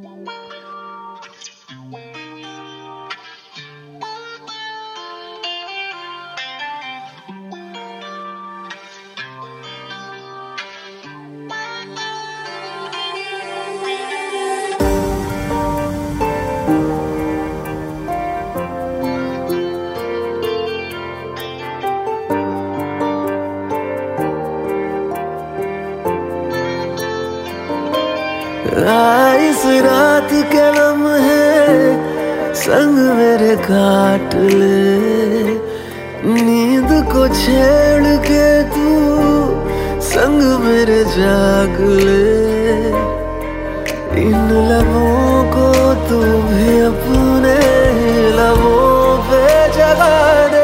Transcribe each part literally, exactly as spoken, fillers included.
इस रात के लम्हे संग मेरे काट ले, नींद को छेड़ के तू संग मेरे जाग ले। इन लबों को तू भी अपने लबों पे जगा दे,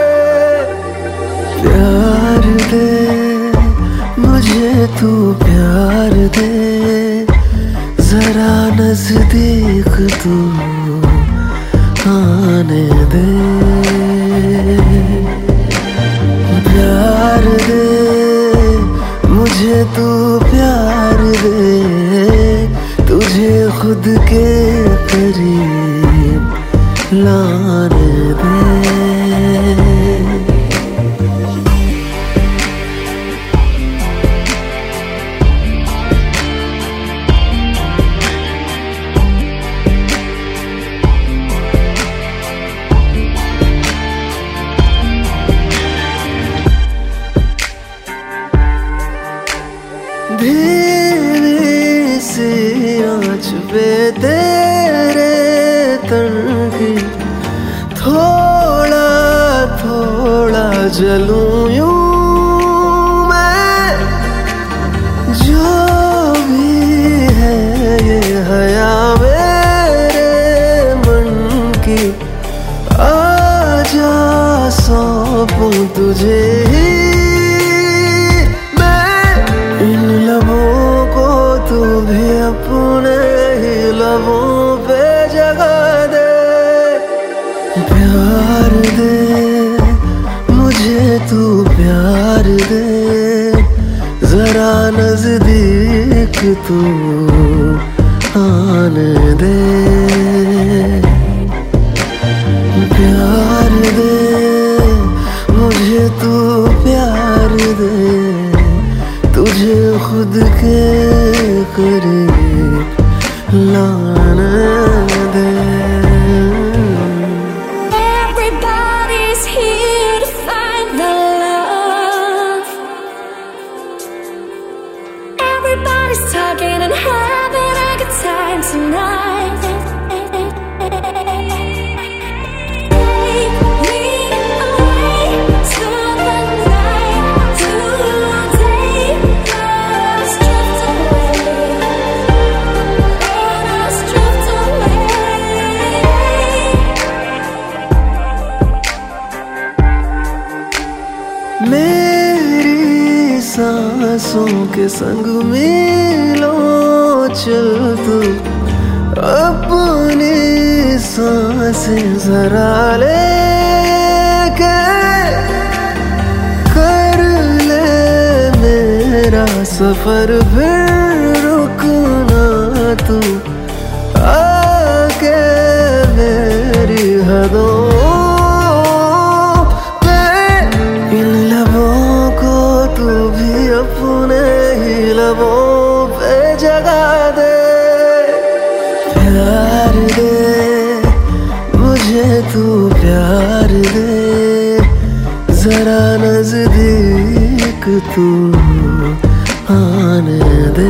प्यार दे मुझे तू प्यार दे, जरा नजदीक तू आने दे। प्यार दे मुझे तू प्यार दे, तुझे खुद के करीब लाने दे। धीमी सी आँच पे तेरे तन की थोड़ा थोड़ा जलूं यूं मैं, जो भी है ये हया मेरे मन की, आजा सौंपूं तुझे ही। तू भी अपने ही लबों पे जगा दे, प्यार दे मुझे तू प्यार दे, जरा नजदीक तू आने दे। प्यार दे मुझे तू प्यार दे, तुझे खुद के करीब लाने दे। Everybody's here to find the love. Everybody's talking and having a good time tonight. मेरी सांसों के संग मिलो चल तू, अपनी सांसें जरा ले के कर ले मेरा सफर, फिर रुकना तू आके मेरी हदों। अपने ही लबों पे जगा दे, प्यार दे मुझे तू प्यार दे, जरा नजदीक तू आने दे।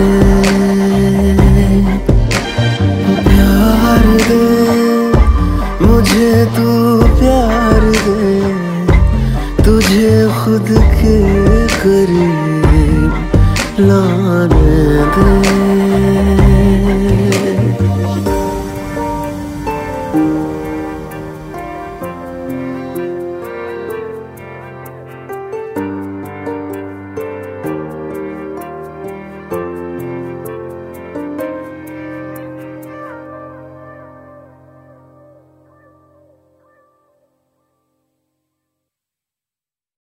प्यार दे मुझे तू प्यार दे, तुझे खुद के करीब लाने दे।